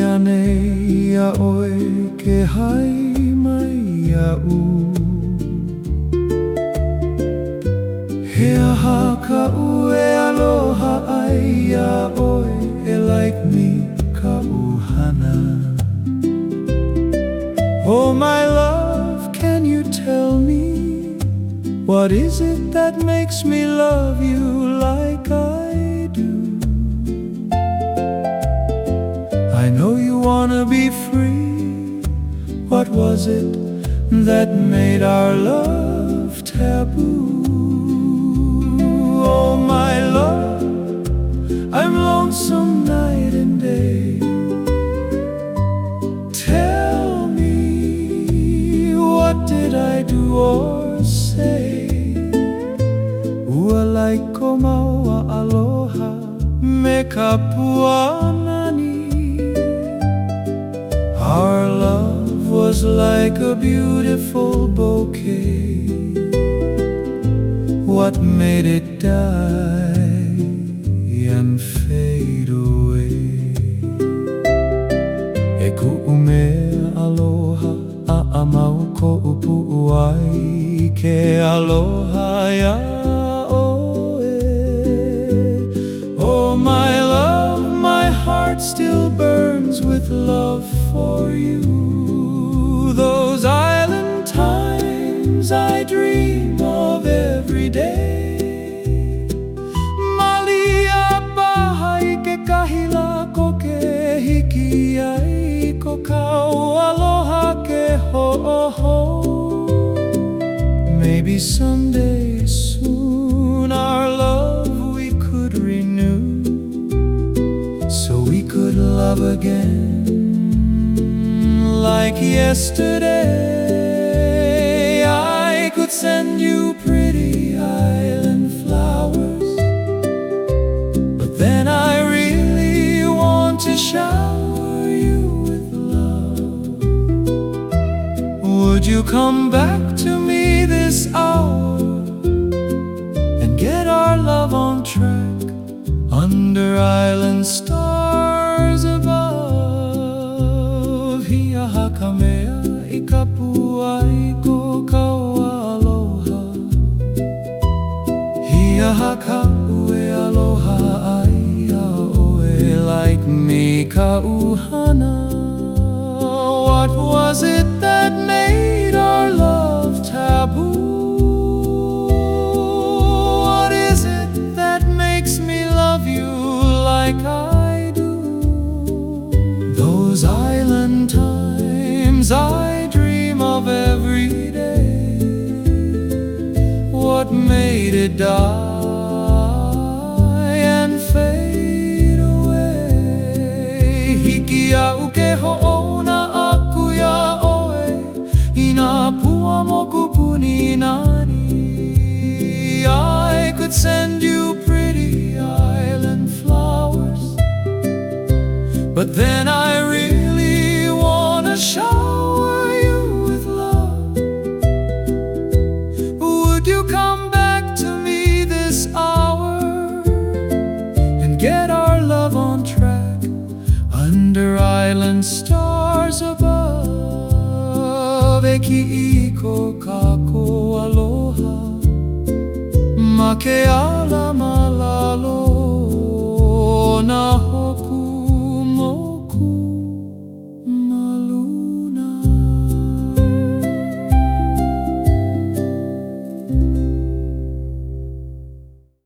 ane ia oe ke hai mai ia'u. He aha ka ue aloha ai ia oe e like me ka uhana. Oh my love, can you tell me, what is it that makes me love you like I do? I know you wanna be free. What was it that made our love taboo? Oh my love, I'm lonesome night and day. Tell me, what did I do or say? Ua laiko maua aloha me ka puanani. Our love was like a beautiful bouquet. What made it die and fade away? E ku'umea aloha a mau ko'u pu'uai ke aloha ia oe. Oh my love, my heart still burns with love for you. Those island times I dream of every day. Malia paha I ke kahila ko ke hiki ai ko kau aloha ke ho'oho. Maybe someday soon our love we could renew, so we could love again like yesterday. I could send you pretty island flowers, but then I really want to shower you with love. Would you come back to me this hour and get our love on track under island stars above? Hiaha ka mea I ka pua I ko kaua aloha. Hiaha ka ue aloha ai a oe like me ka uhana. What was it that made our love taboo? What is it that makes me love you like I do? Those island times I dream of every day. What made it die and fade away? Hiki au ke ho'ona aku ia oe ina pua mo kupuni nani. I could send you pretty island flowers, but then I really wanna shower you with love. Would you come back to me this hour and get our love on track under island stars above? E ki'i ko kako aloha ma ke ala